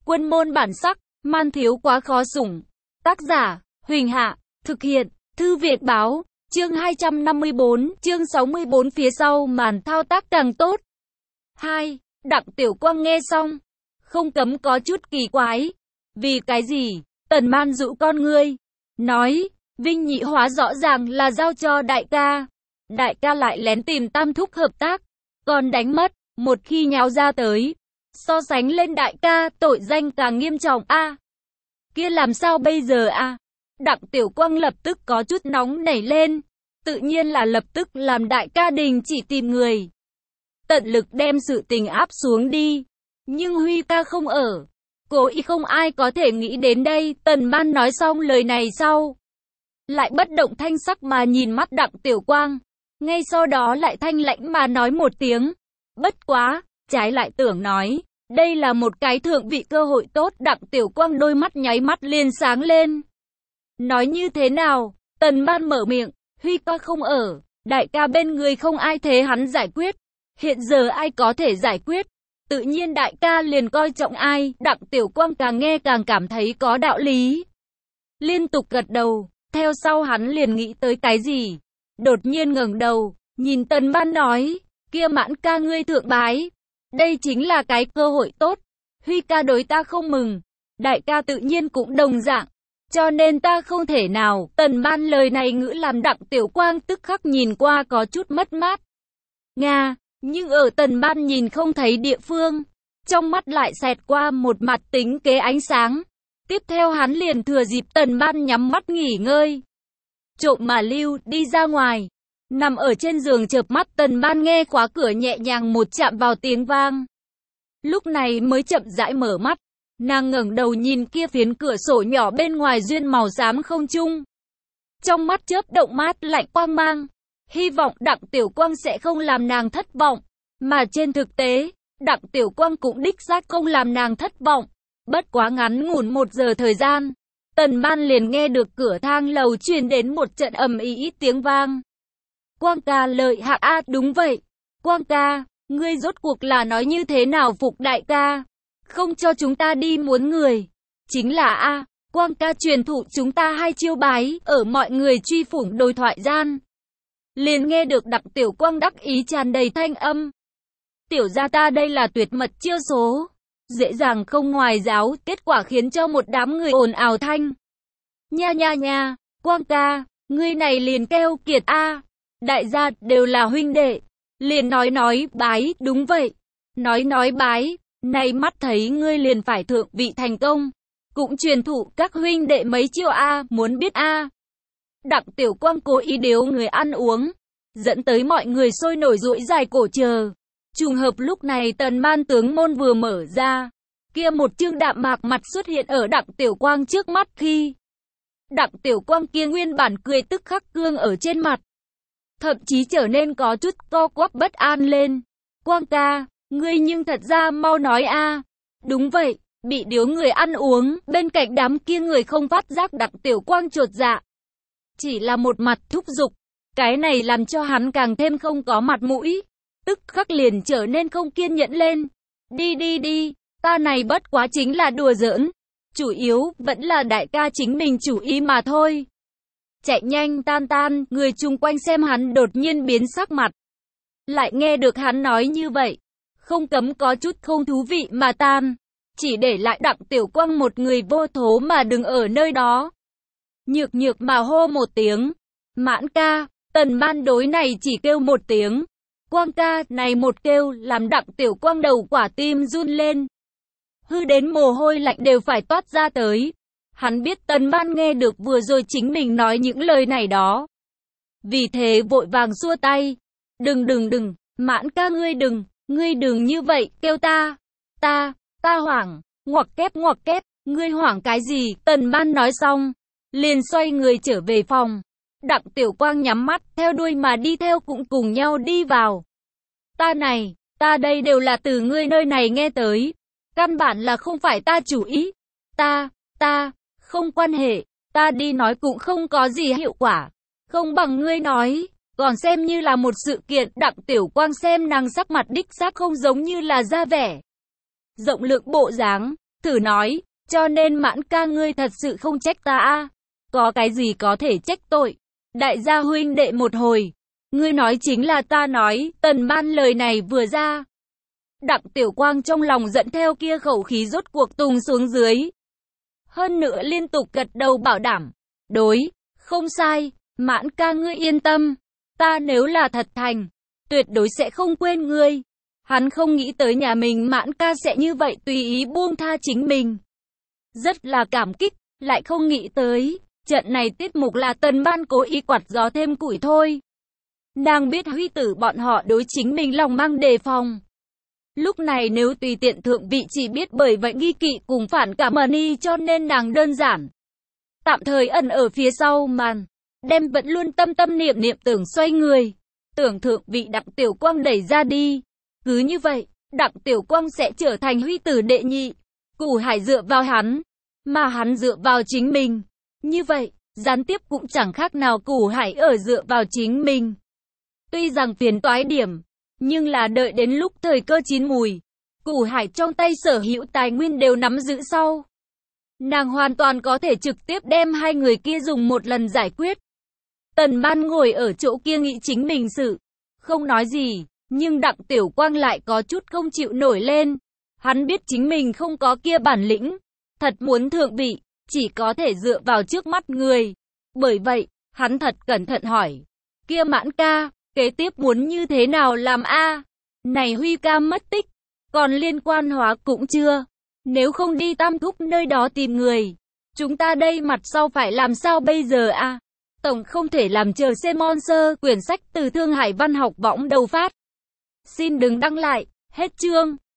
Quân môn bản sắc, man thiếu quá khó sủng. Tác giả, Huỳnh Hạ, thực hiện, Thư Viện Báo, chương 254, chương 64 phía sau màn thao tác càng tốt. 2. Đặng Tiểu Quang nghe xong, không cấm có chút kỳ quái. Vì cái gì? Tần Man dụ con ngươi, nói, Vinh Nhị Hóa rõ ràng là giao cho đại ca. Đại ca lại lén tìm Tam Thúc hợp tác, còn đánh mất, một khi nháo ra tới. So sánh lên đại ca, tội danh càng nghiêm trọng a. Kia làm sao bây giờ a? Đặng Tiểu Quang lập tức có chút nóng nảy lên, tự nhiên là lập tức làm đại ca đình chỉ tìm người. Tận lực đem sự tình áp xuống đi. Nhưng Huy ca không ở. Cố ý không ai có thể nghĩ đến đây. Tần Man nói xong lời này sau, lại bất động thanh sắc mà nhìn mắt Đặng Tiểu Quang. Ngay sau đó lại thanh lãnh mà nói một tiếng. Bất quá, trái lại tưởng nói, đây là một cái thượng vị cơ hội tốt. Đặng Tiểu Quang đôi mắt nháy mắt liền sáng lên. Nói như thế nào? Tần Man mở miệng, Huy ca không ở, đại ca bên người không ai thế hắn giải quyết. Hiện giờ ai có thể giải quyết? Tự nhiên đại ca liền coi trọng ai. Đặng Tiểu Quang càng nghe càng cảm thấy có đạo lý, liên tục gật đầu. Theo sau hắn liền nghĩ tới cái gì, đột nhiên ngẩng đầu, nhìn Tần Man nói, kia Mãn ca ngươi thượng bái. Đây chính là cái cơ hội tốt. Huy ca đối ta không mừng, đại ca tự nhiên cũng đồng dạng, cho nên ta không thể nào. Tần Man lời này ngữ làm Đặng Tiểu Quang tức khắc nhìn qua có chút mất mát. Nga, nhưng ở Tần Man nhìn không thấy địa phương, trong mắt lại xẹt qua một mặt tính kế ánh sáng. Tiếp theo hắn liền thừa dịp Tần Man nhắm mắt nghỉ ngơi, trộm mà lưu đi ra ngoài. Nằm ở trên giường chợp mắt, Tần Man nghe khóa cửa nhẹ nhàng một chạm vào tiếng vang. Lúc này mới chậm rãi mở mắt, nàng ngẩng đầu nhìn kia phiến cửa sổ nhỏ bên ngoài duyên màu xám không trung. Trong mắt chớp động mát lạnh quang mang, hy vọng Đặng Tiểu Quang sẽ không làm nàng thất vọng. Mà trên thực tế, Đặng Tiểu Quang cũng đích xác không làm nàng thất vọng. Bất quá ngắn ngủn 1 giờ thời gian, Tần Man liền nghe được cửa thang lầu truyền đến một trận ầm ĩ tiếng vang. Quang ca lợi hại a. Đúng vậy. Quang ca, ngươi rốt cuộc là nói như thế nào phục đại ca? Không cho chúng ta đi muốn người. Chính là a, Quang ca truyền thụ chúng ta 2 chiêu bái. Ở mọi người truy phủng đôi thoại gian, liền nghe được Đặng Tiểu Quang đắc ý tràn đầy thanh âm. Tiểu gia ta đây là tuyệt mật chiêu số, dễ dàng không ngoài giáo. Kết quả khiến cho một đám người ồn ào thanh. Nha nha nha, Quang ca, ngươi này liền keo kiệt a. Đại gia đều là huynh đệ, liền nói bái. Đúng vậy, nói bái. Này mắt thấy ngươi liền phải thượng vị thành công, cũng truyền thụ các huynh đệ mấy chiêu a. Muốn biết a? Đặng Tiểu Quang cố ý điếu người ăn uống, dẫn tới mọi người sôi nổi duỗi dài cổ chờ. Trùng hợp lúc này Tần Man tướng môn vừa mở ra, kia một chương đạm mạc mặt xuất hiện ở Đặng Tiểu Quang trước mắt. Khi Đặng Tiểu Quang kia nguyên bản cười tức khắc cương ở trên mặt, thậm chí trở nên có chút co quắp bất an lên. Quang ca, ngươi nhưng thật ra mau nói a. Đúng vậy, bị điếu người ăn uống, bên cạnh đám kia người không phát giác Đặng Tiểu Quang chột dạ, chỉ là một mặt thúc giục. Cái này làm cho hắn càng thêm không có mặt mũi, tức khắc liền trở nên không kiên nhẫn lên. Đi, ta này bất quá chính là đùa giỡn, chủ yếu vẫn là đại ca chính mình chủ ý mà thôi. Chạy nhanh tan. Người chung quanh xem hắn đột nhiên biến sắc mặt, lại nghe được hắn nói như vậy, không cấm có chút không thú vị mà tan, chỉ để lại Đặng Tiểu Quang một người vô thố mà đứng ở nơi đó. Nhược mà hô một tiếng, Mãn ca. Tần Man đối này chỉ kêu một tiếng Quang ca, này một kêu làm Đặng Tiểu Quang đầu quả tim run lên, hư đến mồ hôi lạnh đều phải toát ra tới. Hắn biết Tần Man nghe được vừa rồi chính mình nói những lời này đó, vì thế vội vàng xua tay. Đừng, Mãn ca ngươi đừng như vậy, kêu ta hoảng. Ngoặc kép, ngươi hoảng cái gì? Tần Man nói xong, liền xoay người trở về phòng. Đặng Tiểu Quang nhắm mắt, theo đuôi mà đi theo cũng cùng nhau đi vào. Ta đây đều là từ ngươi nơi này nghe tới, căn bản là không phải ta chủ ý. Ta, không quan hệ, ta đi nói cũng không có gì hiệu quả, không bằng ngươi nói, còn xem như là một sự kiện. Đặng Tiểu Quang xem nàng sắc mặt đích xác không giống như là ra vẻ rộng lượng bộ dáng, Thử nói, cho nên Mãn ca ngươi thật sự không trách ta à? Có cái gì có thể trách tội? Đại gia huynh đệ một hồi. Ngươi nói chính là ta nói, Tần Ban lời này vừa ra. Đặng Tiểu Quang trong lòng dẫn theo kia khẩu khí rốt cuộc tùng xuống dưới. Hơn nữa liên tục gật đầu bảo đảm. Đối, không sai, Mãn ca ngươi yên tâm. Ta nếu là thật thành, tuyệt đối sẽ không quên ngươi. Hắn không nghĩ tới nhà mình Mãn ca sẽ như vậy tùy ý buông tha chính mình. Rất là cảm kích, lại không nghĩ tới, trận này tiết mục là Tần Ban cố ý quạt gió thêm củi thôi. Nàng biết huy tử bọn họ đối chính mình lòng mang đề phòng. Lúc này nếu tùy tiện thượng vị chỉ biết bởi vậy nghi kỵ cùng phản cảm Mani cho nên nàng đơn giản. Tạm thời ẩn ở phía sau màn, đem vẫn luôn tâm tâm niệm niệm tưởng xoay người. Tưởng thượng vị Đặng Tiểu Quang đẩy ra đi. Cứ như vậy, Đặng Tiểu Quang sẽ trở thành huy tử đệ nhị. Củ Hải dựa vào hắn, mà hắn dựa vào chính mình. Như vậy, gián tiếp cũng chẳng khác nào Củ Hải ở dựa vào chính mình. Tuy rằng phiền toái điểm, nhưng là đợi đến lúc thời cơ chín mùi, Củ Hải trong tay sở hữu tài nguyên đều nắm giữ sau. Nàng hoàn toàn có thể trực tiếp đem hai người kia dùng một lần giải quyết. Tần Ban ngồi ở chỗ kia nghĩ chính mình sự, không nói gì, nhưng Đặng Tiểu Quang lại có chút không chịu nổi lên. Hắn biết chính mình không có kia bản lĩnh, thật muốn thượng vị, chỉ có thể dựa vào trước mắt người. Bởi vậy, hắn thật cẩn thận hỏi, kia Mãn ca, kế tiếp muốn như thế nào làm a? Này Huy ca mất tích, còn liên quan hóa cũng chưa. Nếu không đi Tam Thúc nơi đó tìm người, chúng ta đây mặt sau phải làm sao bây giờ a? Tổng không thể làm chờ xem Monster, quyển sách từ Thương Hải Văn học võng đầu phát. Xin đừng đăng lại, hết chương.